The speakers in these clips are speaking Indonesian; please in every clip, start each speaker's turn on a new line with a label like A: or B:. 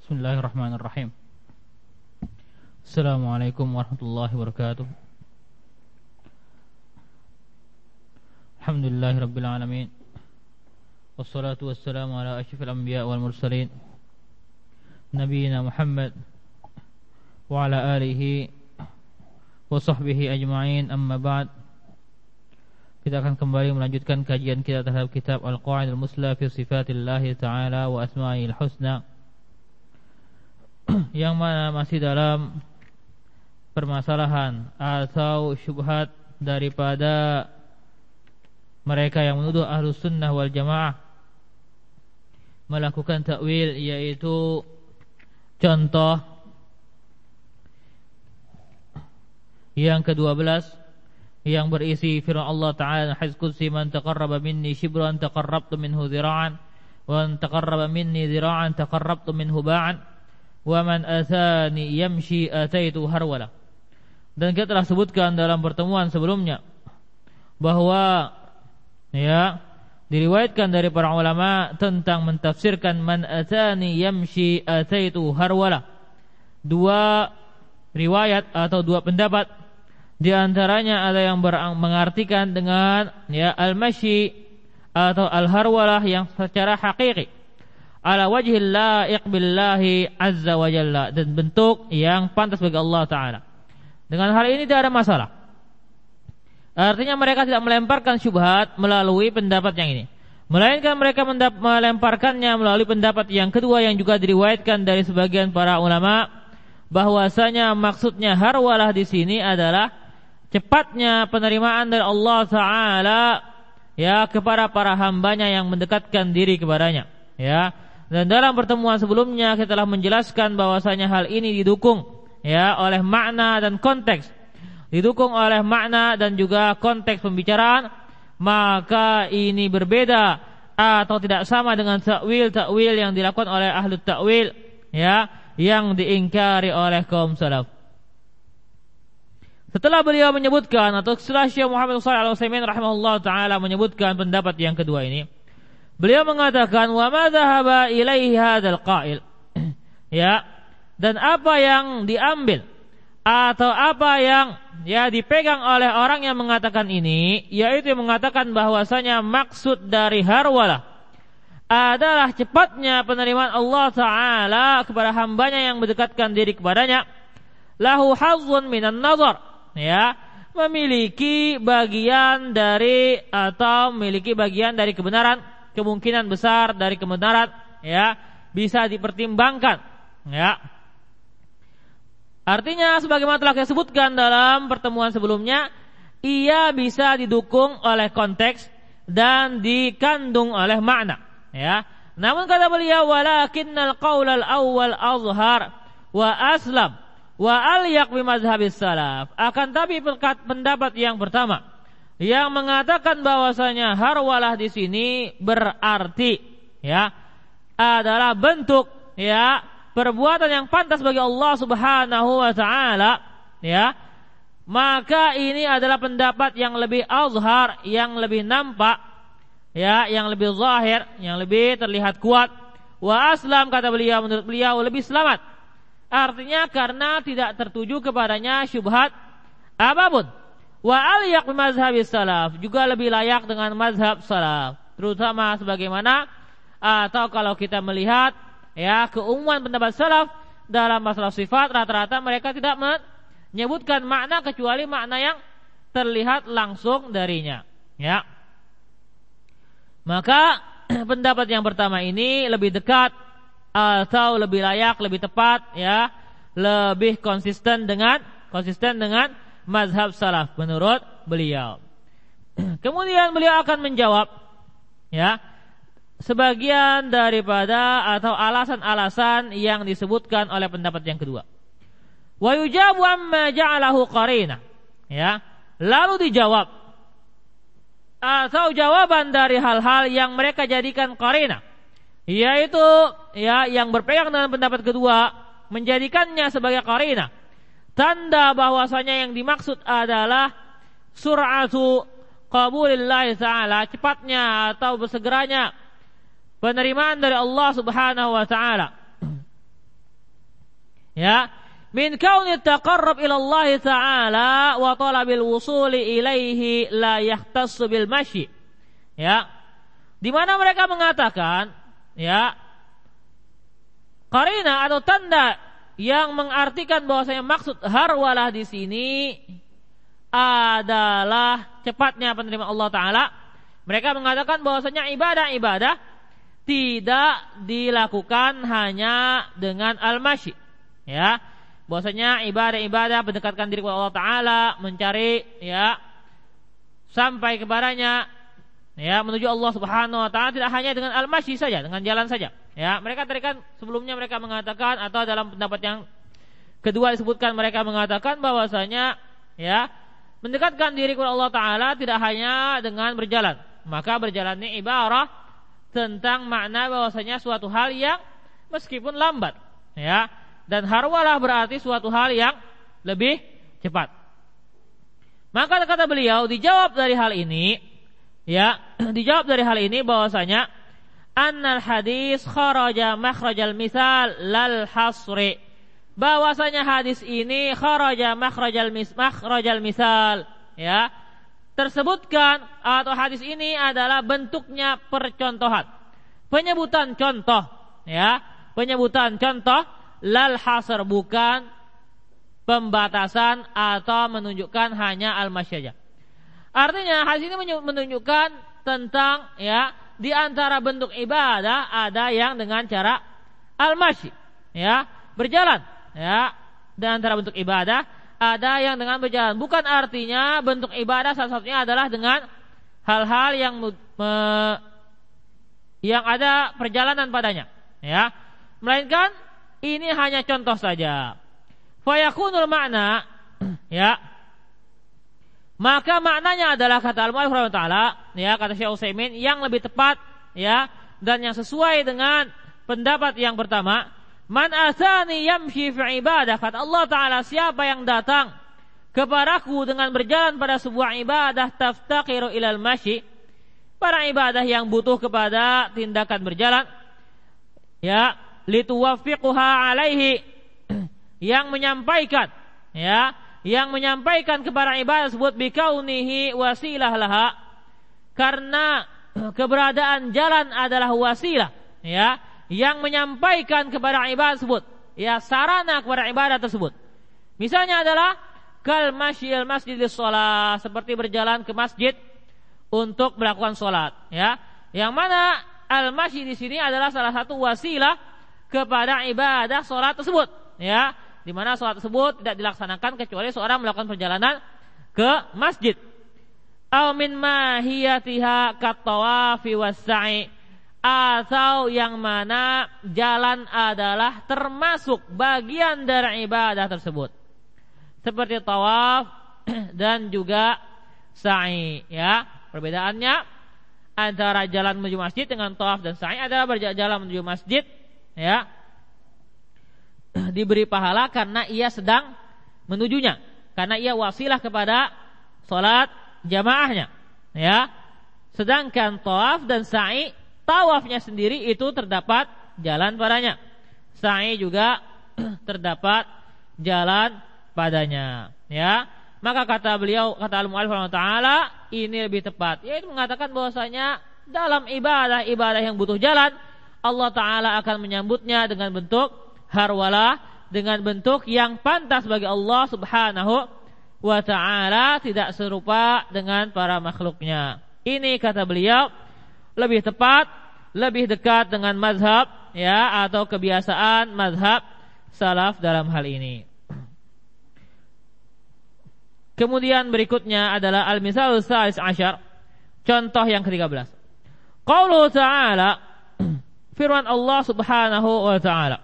A: Bismillahirrahmanirrahim. Assalamualaikum warahmatullahi wabarakatuh. Alhamdulillahirabbil alamin. Wassalatu wassalamu ala asyrafil anbiya wal mursalin nabiyina Muhammad wa ala alihi wa sahbihi ajma'in, amma ba'd. Kita akan kembali melanjutkan kajian kita terhadap kitab Al-Qa'idul Musla fi Sifatillahi Ta'ala wa Asma'il Husna, yang mana masih dalam permasalahan atau syubhat daripada mereka yang menuduh Ahlus Sunnah wal Jamaah melakukan takwil, yaitu contoh yang ke-12 yang berisi firman Allah Ta'ala, Hadits Qudsi, man taqarraba minni shibran taqarrabtu minhu dhira'an wa man taqarraba minni dhira'an taqarrabtu minhu ba'an wa man athani yamshi ataitu harwala. Dan kita telah sebutkan dalam pertemuan sebelumnya bahwa diriwayatkan dari para ulama tentang mentafsirkan man atani yamshi ataitu harwala. Dua riwayat atau dua pendapat, di antaranya ada yang mengartikan dengan al-mashi atau al-harwalah yang secara hakiki, ala wajhil la'iq billahi azza wa jalla, dan bentuk yang pantas bagi Allah Ta'ala. Dengan hal ini tidak ada masalah. Artinya mereka tidak melemparkan syubhat melalui pendapat yang ini, melainkan mereka melemparkannya melalui pendapat yang kedua yang juga diriwayatkan dari sebagian para ulama, bahwasanya maksudnya harwalah di sini adalah cepatnya penerimaan dari Allah Ta'ala kepada para hambanya yang mendekatkan diri kepadanya. Dan dalam pertemuan sebelumnya kita telah menjelaskan bahwasanya hal ini didukung oleh makna dan konteks, didukung oleh makna dan juga konteks pembicaraan, maka ini berbeda atau tidak sama dengan takwil yang dilakukan oleh ahli takwil yang diingkari oleh kaum salaf. Setelah beliau menyebutkan, atau setelah Syekh Muhammad Shalih Al-Utsaimin rahimahullah taala menyebutkan pendapat yang kedua ini, beliau mengatakan wa ma dhahaba ilaihi hadzal qail, dan apa yang diambil atau apa yang dipegang oleh orang yang mengatakan ini, yaitu yang mengatakan bahwasanya maksud dari harwalah adalah cepatnya penerimaan Allah Ta'ala kepada hambanya yang mendekatkan diri kepadanya, lahu hazzun minan nazar, memiliki bagian dari atau memiliki bagian dari kebenaran, kemungkinan besar dari kebenaran, bisa dipertimbangkan, Artinya sebagaimana telah kita sebutkan dalam pertemuan sebelumnya, ia bisa didukung oleh konteks dan dikandung oleh makna, Namun kata beliau, walakinnal qaulal awwal azhar wa aslam wa alyaq bi mazhabis salaf. Akan tapi pendapat yang pertama yang mengatakan bahwasanya harwalah di sini berarti adalah bentuk perbuatan yang pantas bagi Allah Subhanahu wa taala, maka ini adalah pendapat yang lebih azhar, yang lebih nampak, yang lebih zahir, yang lebih terlihat kuat. Wa aslam, kata beliau, menurut beliau lebih selamat. Artinya karena tidak tertuju kepadanya syubhat apapun. Wa alyaq bi mazhabis salaf, juga lebih layak dengan mazhab salaf, terutama sebagaimana atau kalau kita melihat keumuman pendapat salaf dalam masalah sifat, rata-rata mereka tidak menyebutkan makna kecuali makna yang terlihat langsung darinya, Maka pendapat yang pertama ini lebih dekat atau lebih layak, lebih tepat, lebih konsisten dengan mazhab salaf menurut beliau. Kemudian beliau akan menjawab sebagian daripada atau alasan-alasan yang disebutkan oleh pendapat yang kedua. Wa yujabu amma ja'alahu qarina, lalu dijawab atau jawaban dari hal-hal yang mereka jadikan qarina, yaitu yang berpegang dengan pendapat kedua menjadikannya sebagai qarina, tanda bahwasanya yang dimaksud adalah sur'atu qabulillahi ta'ala, cepatnya atau bersegeranya penerimaan dari Allah Subhanahu wa taala. Ya, min kauni taqarrub ila Allah Ta'ala wa talabil wusuli ilaihi la yahtassu bil masyi. Ya. Di mana mereka mengatakan, ya, qarina atau tanda yang mengartikan bahwasanya maksud harwalah di sini adalah cepatnya penerimaan Allah Ta'ala. Mereka mengatakan bahwasanya ibadah-ibadah tidak dilakukan hanya dengan al-masyi. Ya, bahwasanya ibadah-ibadah mendekatkan diri kepada Allah Ta'ala, mencari, ya, sampai kepadanya, ya, menuju Allah Subhanahu wa Ta'ala tidak hanya dengan al-masyi saja, dengan jalan saja. Ya, mereka tadi kan sebelumnya mereka mengatakan, atau dalam pendapat yang kedua disebutkan, mereka mengatakan bahwasanya, ya, mendekatkan diri kepada Allah Ta'ala tidak hanya dengan berjalan. Maka berjalan ini ibarat tentang makna bahwasanya suatu hal yang meskipun lambat, ya, dan harwalah berarti suatu hal yang lebih cepat. Maka kata beliau dijawab dari hal ini, ya, dijawab dari hal ini bahwasanya annal hadis kharaja makhrajal misal lal hasri, bahwasanya hadis ini kharaja makhrajal misal, ya, tersebutkan atau hadis ini adalah bentuknya percontohan, penyebutan contoh, ya, penyebutan contoh, lal hasr, bukan pembatasan atau menunjukkan hanya al-masy. Artinya hadis ini menunjukkan tentang, ya, di antara bentuk ibadah ada yang dengan cara al-masy, ya, berjalan, ya, di antara bentuk ibadah ada yang dengan berjalan. Bukan artinya bentuk ibadah salah satunya adalah dengan hal-hal yang ada perjalanan padanya, ya, melainkan ini hanya contoh saja. Fayakunul makna, ya, maka maknanya adalah kata al-mu'allif ta'ala, ya, kata Syekh Utsaimin, yang lebih tepat, ya, dan yang sesuai dengan pendapat yang pertama, man asani yamshi fi ibadah, kata Allah Ta'ala, siapa yang datang kepadaku dengan berjalan pada sebuah ibadah, taftaqiru ilal masyi, para ibadah yang butuh kepada tindakan berjalan, ya, lituwaffiquha alaihi, yang menyampaikan, ya, yang menyampaikan kepada ibadah tersebut bikaunihi wasilah laha, karena keberadaan jalan adalah wasilah, ya, yang menyampaikan kepada ibadah tersebut, ya, sarana kepada ibadah tersebut. Misalnya adalah kal masyil masjidis shalah, seperti berjalan ke masjid untuk melakukan salat, ya, yang mana al-masy di sini adalah salah satu wasilah kepada ibadah salat tersebut, ya, di mana salat tersebut tidak dilaksanakan kecuali seorang melakukan perjalanan ke masjid. Au min mahiyatiha kat-tawafi was-sa'i, atau yang mana jalan adalah termasuk bagian dari ibadah tersebut, seperti tawaf dan juga sa'i, ya. Perbedaannya antara jalan menuju masjid dengan tawaf dan sa'i adalah berjalan menuju masjid, ya, diberi pahala karena ia sedang menujunya, karena ia wasilah kepada salat jamaahnya, ya. Sedangkan tawaf dan sa'i, tawafnya sendiri itu terdapat jalan padanya, sa'i juga terdapat jalan padanya, ya. Maka kata beliau, kata al-mu'allif ta'ala, ini lebih tepat, yaitu mengatakan bahwasanya dalam ibadah yang butuh jalan, Allah Ta'ala akan menyambutnya dengan bentuk harwalah, dengan bentuk yang pantas bagi Allah Subhanahu wa Ta'ala, tidak serupa dengan para makhluknya. Ini kata beliau lebih tepat, lebih dekat dengan mazhab, ya, atau kebiasaan mazhab salaf dalam hal ini. Kemudian berikutnya adalah al-misalus salis asyar, contoh yang ke-13. Qauluhu ta'ala, firman Allah Subhanahu wa ta'ala,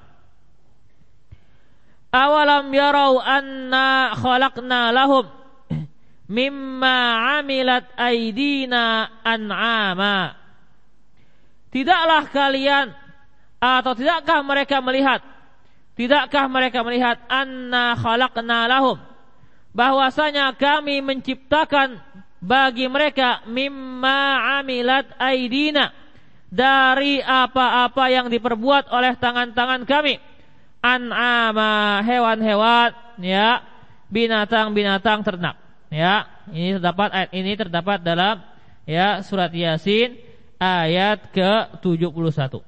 A: awalam yarau anna khalaqna lahum mimma amilat aydina an'ama. Tidaklah kalian, atau tidakkah mereka melihat anna khalaqna lahum, bahwasanya kami menciptakan bagi mereka mimma amilat aydina, dari apa-apa yang diperbuat oleh tangan-tangan kami, an'ama, hewan-hewan, ya, binatang-binatang ternak. Ya, ini terdapat dalam ya surat Yasin ayat ke-71.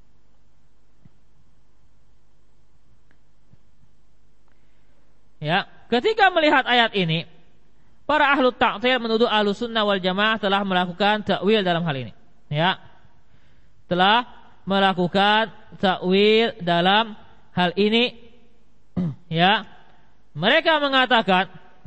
A: Ya, ketika melihat ayat ini, para ahlu ta'til menuduh ahlu sunnah wal jamaah telah melakukan takwil dalam hal ini. Ya, telah melakukan takwil dalam hal ini. Ya, mereka mengatakan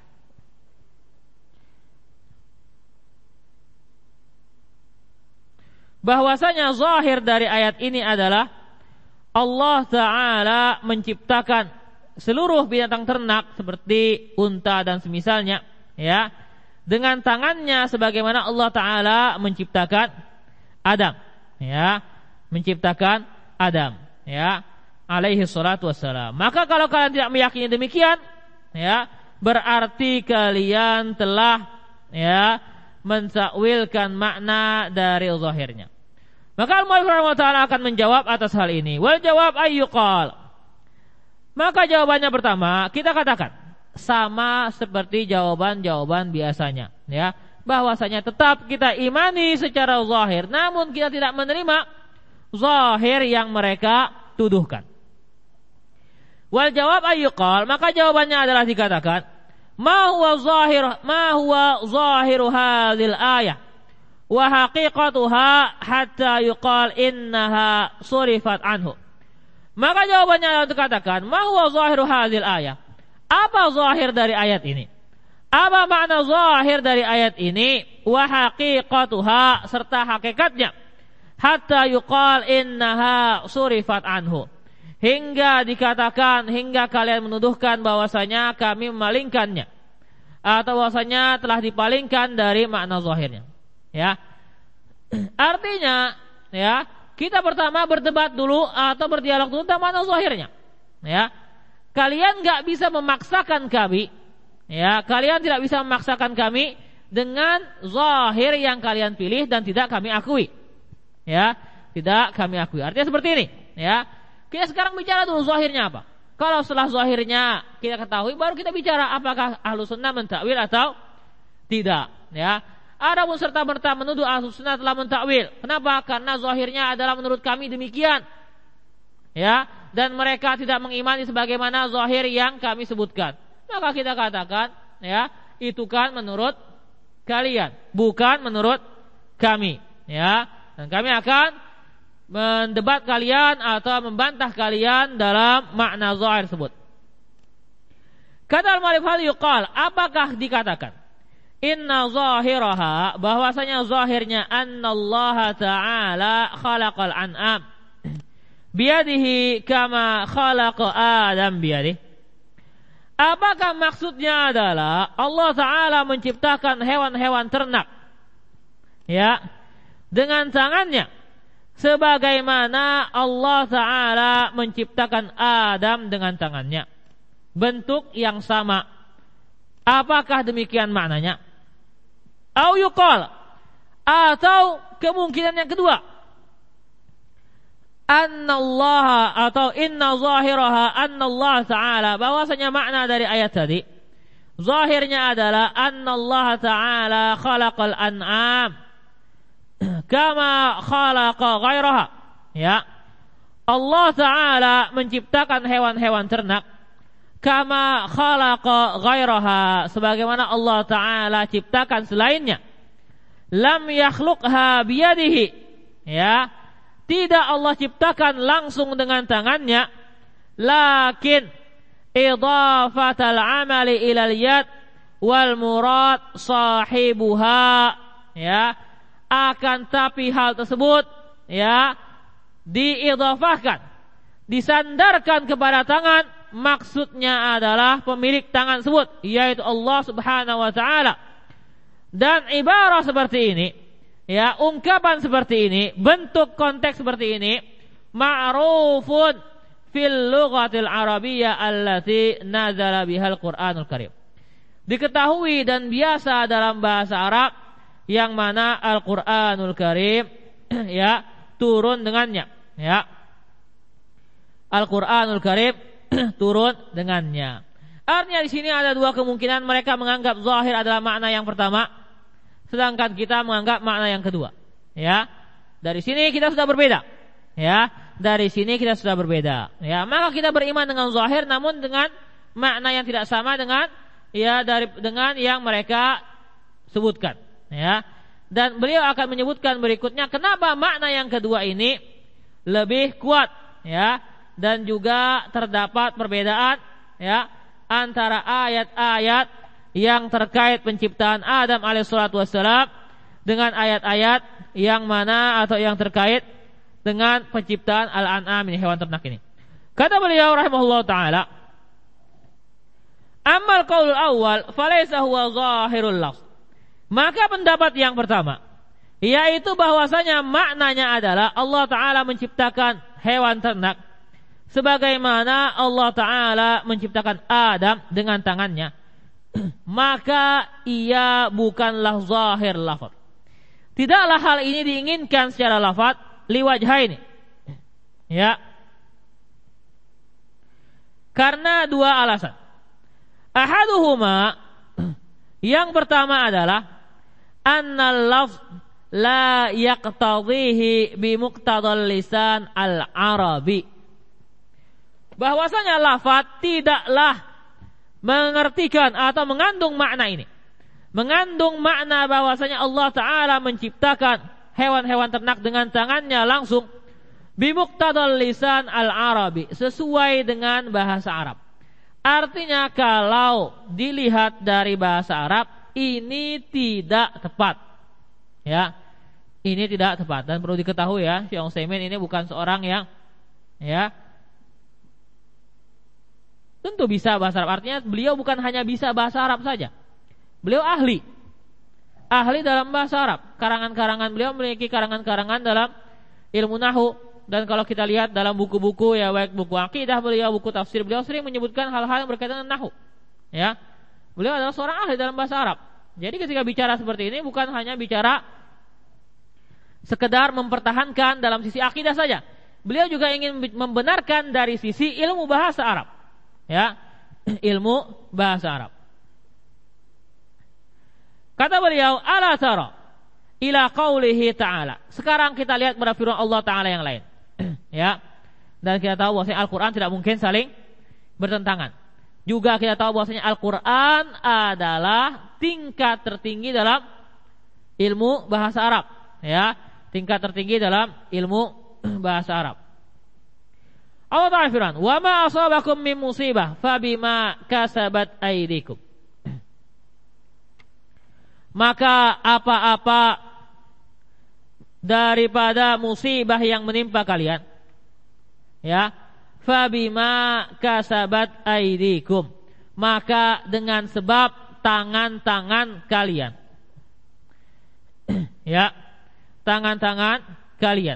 A: bahwasanya zahir dari ayat ini adalah Allah Ta'ala menciptakan seluruh binatang ternak seperti unta dan semisalnya, ya, dengan tangannya sebagaimana Allah Ta'ala menciptakan Adam, ya, menciptakan Adam, ya, alaihi salatu wassalam. Maka kalau kalian tidak meyakini demikian, ya, berarti kalian telah, ya, mentakwilkan makna dari zahirnya. Maka al-mu'allif rahimahullah ta'ala akan menjawab atas hal ini. Wal jawab ayyuqal. Maka jawabannya pertama, kita katakan sama seperti jawaban-jawaban biasanya, ya, bahwasanya tetap kita imani secara zahir, namun kita tidak menerima zahir yang mereka tuduhkan. Wal jawab ayyuqal, maka jawabannya adalah dikatakan ma huwa zahiru hadhil ayah wa haqiqatuha hatta yuqal innaha surifat anhu. Maka jawabannya adalah dikatakan ma huwa zahiru hadhil ayah. Apa zahir dari ayat ini? Apa makna zahir dari ayat ini? Wa haqiqatuha, serta hakikatnya. Hatta yuqal innaha surifat anhu. Hingga dikatakan, hingga kalian menuduhkan bahwasanya kami memalingkannya, atau bahwasanya telah dipalingkan dari makna zahirnya. Ya, artinya, ya, kita pertama berdebat dulu atau berdialog dulu tentang makna zahirnya. Ya, kalian nggak bisa memaksakan kami. Ya, kalian tidak bisa memaksakan kami dengan zahir yang kalian pilih dan tidak kami akui. Ya, tidak kami akui. Artinya seperti ini. Ya, kita sekarang bicara dulu zahirnya apa. Kalau setelah zahirnya kita ketahui, baru kita bicara apakah ahlu sunnah mentakwil atau tidak. Ya, adapun serta-merta menuduh ahlu sunnah telah mentakwil. Kenapa? Karena zahirnya adalah menurut kami demikian. Ya, dan mereka tidak mengimani sebagaimana zahir yang kami sebutkan. Maka kita katakan, ya, itu kan menurut kalian, bukan menurut kami. Ya, dan kami akan mendebat kalian atau membantah kalian dalam makna zahir tersebut. Kata al-mu'allif hal yuqal, apakah dikatakan inna zahiraha, bahwasanya zahirnya annallaha ta'ala khalaqal an'am biyadihi kama khalaqa Adam biyadihi. Apakah maksudnya adalah Allah Ta'ala menciptakan hewan-hewan ternak, ya, dengan tangannya sebagaimana Allah Ta'ala menciptakan Adam dengan tangannya, bentuk yang sama. Apakah demikian maknanya? Au yuqal, atau kemungkinan yang kedua, annallaha atau inna zahiraha annallaha ta'ala, bahwasanya makna dari ayat tadi zahirnya adalah annallaha ta'ala khalaqal an'am kama khalaqa ghairaha. Ya, Allah Ta'ala menciptakan hewan-hewan ternak kama khalaqa ghairaha, sebagaimana Allah Ta'ala ciptakan selainnya. Lam yakhluqha biyadihi, ya, tidak Allah ciptakan langsung dengan tangannya, lakin idafatal amali ilal yad wal murad sahibuha, ya, akan tapi hal tersebut, ya, diidafahkan, disandarkan kepada tangan, maksudnya adalah pemilik tangan tersebut, yaitu Allah Subhanahu wa taala. Dan ibarah seperti ini, ya, ungkapan seperti ini, bentuk konteks seperti ini, ma'rufun fil lughatil arabiyyah allati nazala bihal Qur'anul Karim. Diketahui dan biasa dalam bahasa Arab yang mana Al-Qur'anul Karim, ya, turun dengannya, ya. Al-Qur'anul Karim turun dengannya. Artinya di sini ada dua kemungkinan, mereka menganggap zahir adalah makna yang pertama, sedangkan kita menganggap makna yang kedua. Ya. Dari sini kita sudah berbeda. Ya, dari sini kita sudah berbeda. Ya, maka kita beriman dengan zahir namun dengan makna yang tidak sama dengan dengan yang mereka sebutkan. Ya. Dan beliau akan menyebutkan berikutnya kenapa makna yang kedua ini lebih kuat, ya, dan juga terdapat perbedaan, ya, antara ayat-ayat yang terkait penciptaan Adam alaihissalatu wassalam dengan ayat-ayat yang mana atau yang terkait dengan penciptaan al-an'am ini, hewan ternak ini. Kata beliau rahimahullah ta'ala, ammal qaulul awal falaysa huwa zahirul lafz. Maka pendapat yang pertama, yaitu bahwasanya maknanya adalah Allah Ta'ala menciptakan hewan ternak sebagaimana Allah Ta'ala menciptakan Adam dengan tangannya, maka ia bukanlah zahir lafaz. Tidaklah hal ini diinginkan secara lafaz liwajhaini. Ya. Karena dua alasan. Ahaduhuma, yang pertama adalah annal lafz la yaqtadhihi bi muqtadal lisan al-arabi. Bahwasanya lafaz tidaklah mengertikan atau mengandung makna ini. Mengandung makna bahwasanya Allah Ta'ala menciptakan hewan-hewan ternak dengan tangannya langsung bi muqtadal lisan al-arabi, sesuai dengan bahasa Arab. Artinya kalau dilihat dari bahasa Arab ini tidak tepat. Ya. Ini tidak tepat dan perlu diketahui ya, Syekh Utsaimin ini bukan seorang yang tentu bisa bahasa Arab. Artinya beliau bukan hanya bisa bahasa Arab saja. Beliau ahli dalam bahasa Arab. Karangan-karangan beliau memiliki karangan-karangan dalam ilmu nahwu. Dan kalau kita lihat dalam buku-buku ya, baik buku akidah beliau, buku tafsir beliau sering menyebutkan hal-hal yang berkaitan dengan nahwu. Ya. Beliau adalah seorang ahli dalam bahasa Arab. Jadi ketika bicara seperti ini bukan hanya bicara sekedar mempertahankan dalam sisi akidah saja. Beliau juga ingin membenarkan dari sisi ilmu bahasa Arab. Ya, ilmu bahasa Arab. Kata beliau, ala tara ila qaulihi ta'ala. Sekarang kita lihat pada firman Allah Ta'ala yang lain. Ya. Dan kita tahu bahwasanya Al-Qur'an tidak mungkin saling bertentangan. Juga kita tahu bahwasanya Al-Qur'an adalah tingkat tertinggi dalam ilmu bahasa Arab. Ya, tingkat tertinggi dalam ilmu bahasa Arab. Allah Ta'ala firman, wa ma asabakum min musibah fabima kasabat aydikum. Maka apa-apa daripada musibah yang menimpa kalian, ya, fabima kasabat aydikum, maka dengan sebab tangan-tangan kalian. Ya, tangan-tangan kalian.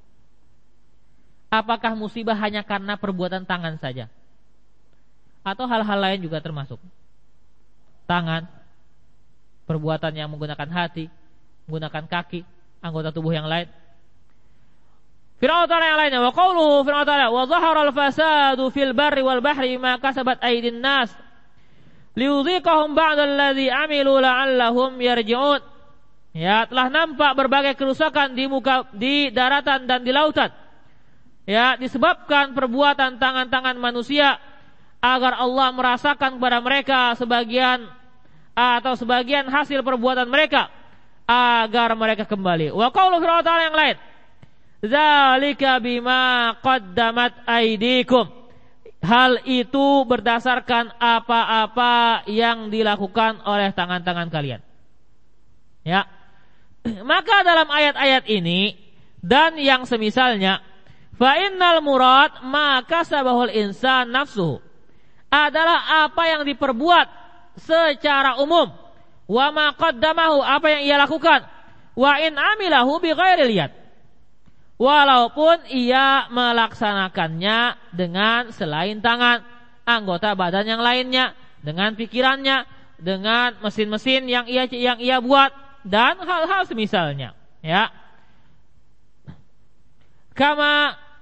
A: Apakah musibah hanya karena perbuatan tangan saja? Atau hal-hal lain juga termasuk? Tangan, perbuatan yang menggunakan hati, menggunakan kaki, anggota tubuh yang lain. Firman Allah yang lainnya, wa qauluhu firman Allah, wa zahara al-fasadu fil barri wal bahri ma kasabat aydin nas liyudhiqahum ba'da alladhi amilu la'allahum yarji'un. Ya, telah nampak berbagai kerusakan di daratan dan di lautan. Ya, disebabkan perbuatan tangan-tangan manusia, agar Allah merasakan kepada mereka sebagian hasil perbuatan mereka, agar mereka kembali. Wa qaulu firman Allah yang lain, dzalika bima qaddamat aydikum. Hal itu berdasarkan apa-apa yang dilakukan oleh tangan-tangan kalian. Ya. Maka dalam ayat-ayat ini dan yang semisalnya, fa innal murad ma kasabahul insan nafsuhu, adalah apa yang diperbuat secara umum, wa ma qaddamahu, apa yang ia lakukan, wa in amilahu bi ghairil yad, walaupun ia melaksanakannya dengan selain tangan, anggota badan yang lainnya, dengan pikirannya, dengan mesin-mesin yang ia buat dan hal-hal semisalnya. Ya. Kama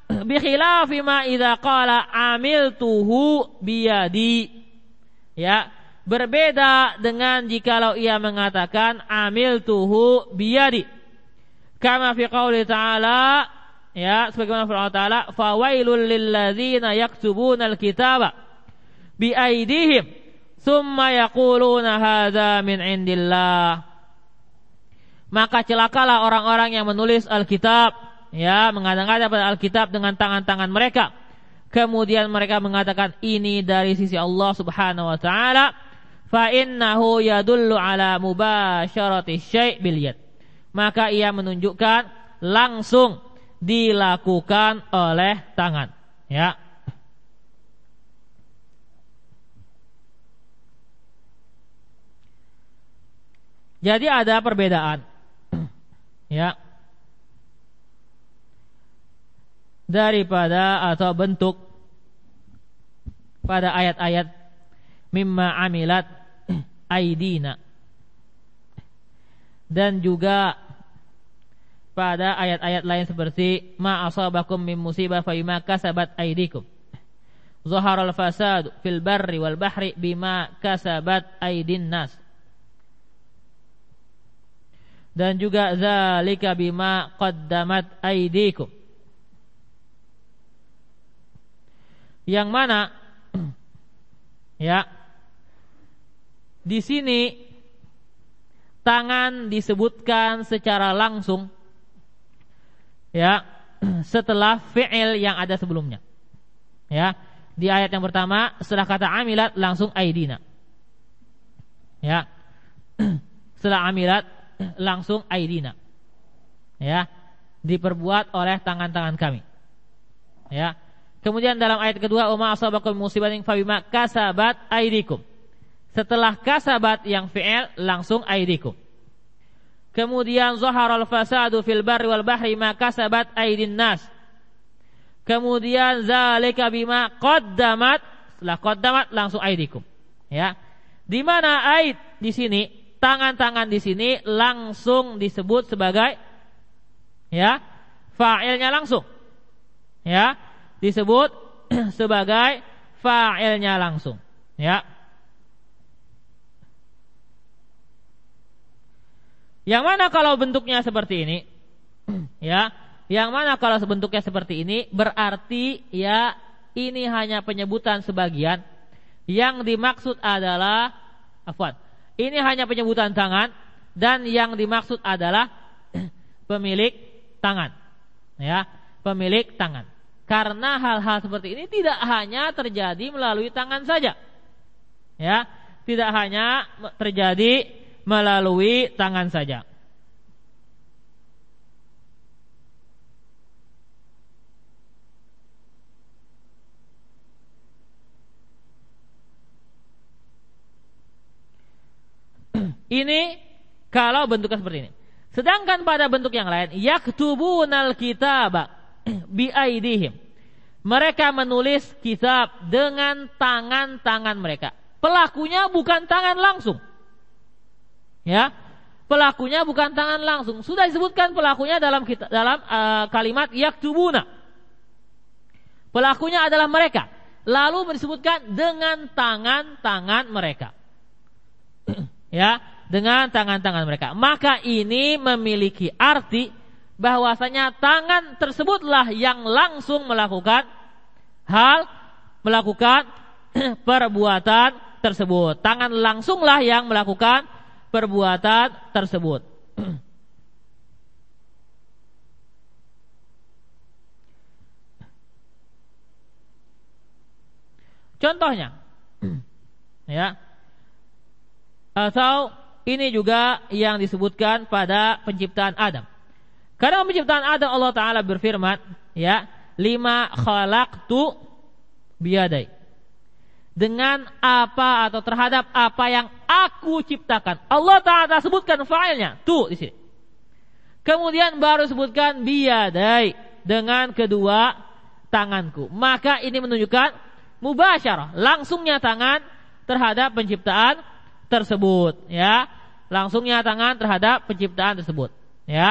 A: bi khilafi ma idza qala amiltuhu biyadi. Ya, berbeda dengan jikalau ia mengatakan amiltuhu biyadi. Kama fi qouli ta'ala, ya, sebagaimana firman Allah Ta'ala, fawailul lilladzina yaktubuna alkitaba bi aydihim tsumma yaquluna hadza min indillah. Maka celakalah orang-orang yang menulis Alkitab, ya, mengada-ngada pada Alkitab dengan tangan-tangan mereka. Kemudian mereka mengatakan ini dari sisi Allah Subhanahu wa taala, fa innahu yadullu ala mubasyarati syai' bil yad. Maka ia menunjukkan langsung dilakukan oleh tangan, ya. Jadi ada perbedaan, ya, daripada atau bentuk pada ayat-ayat mimma amilat aidina, dan juga pada ayat-ayat lain seperti ma asabakum min musibah fa bima kasabat aidikum, zaharal fasad fil barri wal bahri bima kasabat aidin nas, dan juga zalika bima qaddamat aidikum, yang mana, ya, di sini tangan disebutkan secara langsung, ya, setelah fi'il yang ada sebelumnya, ya. Di ayat yang pertama setelah kata amilat langsung aidina, ya. Setelah amilat langsung aidina, ya, diperbuat oleh tangan-tangan kami, ya. Kemudian dalam ayat kedua umma asabakum musibatin fabima kasabat aidikum, setelah kasabat yang fi'il langsung aidikum. Kemudian zaharal fasadu fil barri wal bahri ma kasabat aidin nas. Kemudian zalika bima qaddamat, setelah qaddamat langsung aidikum, ya. Di mana aid di sini, tangan-tangan di sini langsung disebut sebagai, ya, fa'ilnya langsung, ya, disebut sebagai fa'ilnya langsung, ya. Yang mana kalau bentuknya seperti ini, ya, yang mana kalau bentuknya seperti ini, berarti, ya, ini hanya penyebutan sebagian. Yang dimaksud adalah, ini hanya penyebutan tangan, dan yang dimaksud adalah pemilik tangan, ya, pemilik tangan. Karena hal-hal seperti ini tidak hanya terjadi melalui tangan saja, ya, tidak hanya terjadi melalui tangan saja. Ini kalau bentuknya seperti ini. Sedangkan pada bentuk yang lain, yaktubunal kitaba bi aidihim, mereka menulis kitab dengan tangan-tangan mereka. Pelakunya bukan tangan langsung, ya, pelakunya bukan tangan langsung. Sudah disebutkan pelakunya dalam kalimat yaktubuna, pelakunya adalah mereka. Lalu disebutkan dengan tangan-tangan mereka, ya, dengan tangan-tangan mereka. Maka ini memiliki arti bahwasanya tangan tersebutlah yang langsung melakukan perbuatan tersebut. Tangan langsunglah yang melakukan perbuatan tersebut. Contohnya, ya, atau ini juga yang disebutkan pada penciptaan Adam. Karena penciptaan Adam Allah Ta'ala berfirman, ya, lima khalaqtu biyadai, dengan apa atau terhadap apa yang aku ciptakan. Allah Ta'ala sebutkan fa'ilnya tu di sini. Kemudian baru sebutkan biyadai, dengan kedua tanganku. Maka ini menunjukkan mubasyarah, langsungnya tangan terhadap penciptaan tersebut, ya, langsungnya tangan terhadap penciptaan tersebut, ya.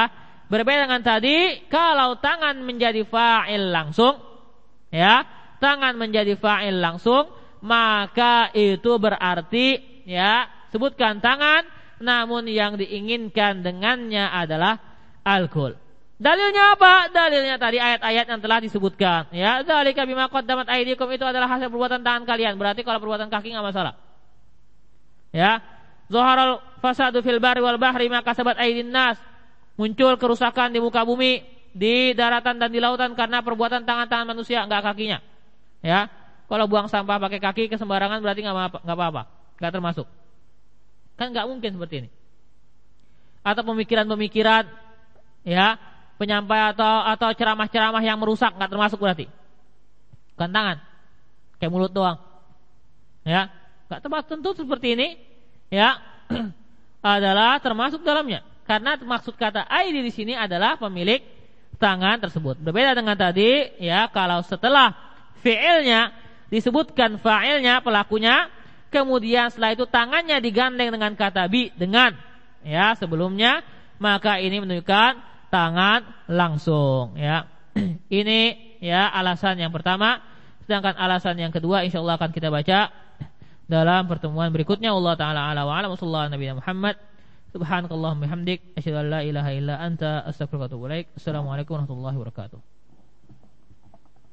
A: berbeda dengan tadi kalau tangan menjadi fa'il langsung, ya, tangan menjadi fa'il langsung, maka itu berarti, ya, sebutkan tangan, namun yang diinginkan dengannya adalah alkohol. Dalilnya apa? Dalilnya tadi ayat-ayat yang telah disebutkan, ya, dzalika bima qaddamat aydikum, itu adalah hasil perbuatan tangan kalian. Berarti kalau perbuatan kaki enggak masalah. Ya, zaharal fasadu fil barri wal bahri ma kasabat aydin nas, muncul kerusakan di muka bumi, di daratan dan di lautan karena perbuatan tangan-tangan manusia, enggak kakinya. Ya, kalau buang sampah pakai kaki ke sembarangan berarti enggak apa-apa, enggak termasuk. Kan enggak mungkin seperti ini. Atau pemikiran-pemikiran, ya, penyampai atau ceramah-ceramah yang merusak enggak termasuk berarti. Bukan tangan, kayak mulut doang. Ya, enggak termasuk. Tentu seperti ini, ya, adalah termasuk dalamnya. Karena maksud kata aidi di sini adalah pemilik tangan tersebut. Berbeda dengan tadi, ya, kalau setelah fi'ilnya disebutkan fa'ilnya, pelakunya, kemudian setelah itu tangannya digandeng dengan kata bi, dengan, ya, sebelumnya, maka ini menunjukkan tangan langsung, ya. Ini, ya, alasan yang pertama. Sedangkan alasan yang kedua insyaallah akan kita baca dalam pertemuan berikutnya. Allah taala ala wa ala sallallahu nabi Muhammad. Subhanakallahumma bihamdik asyhadu an la ilaha illa anta astaghfiruka wa atubu ilaik. Assalamualaikum warahmatullahi wabarakatuh.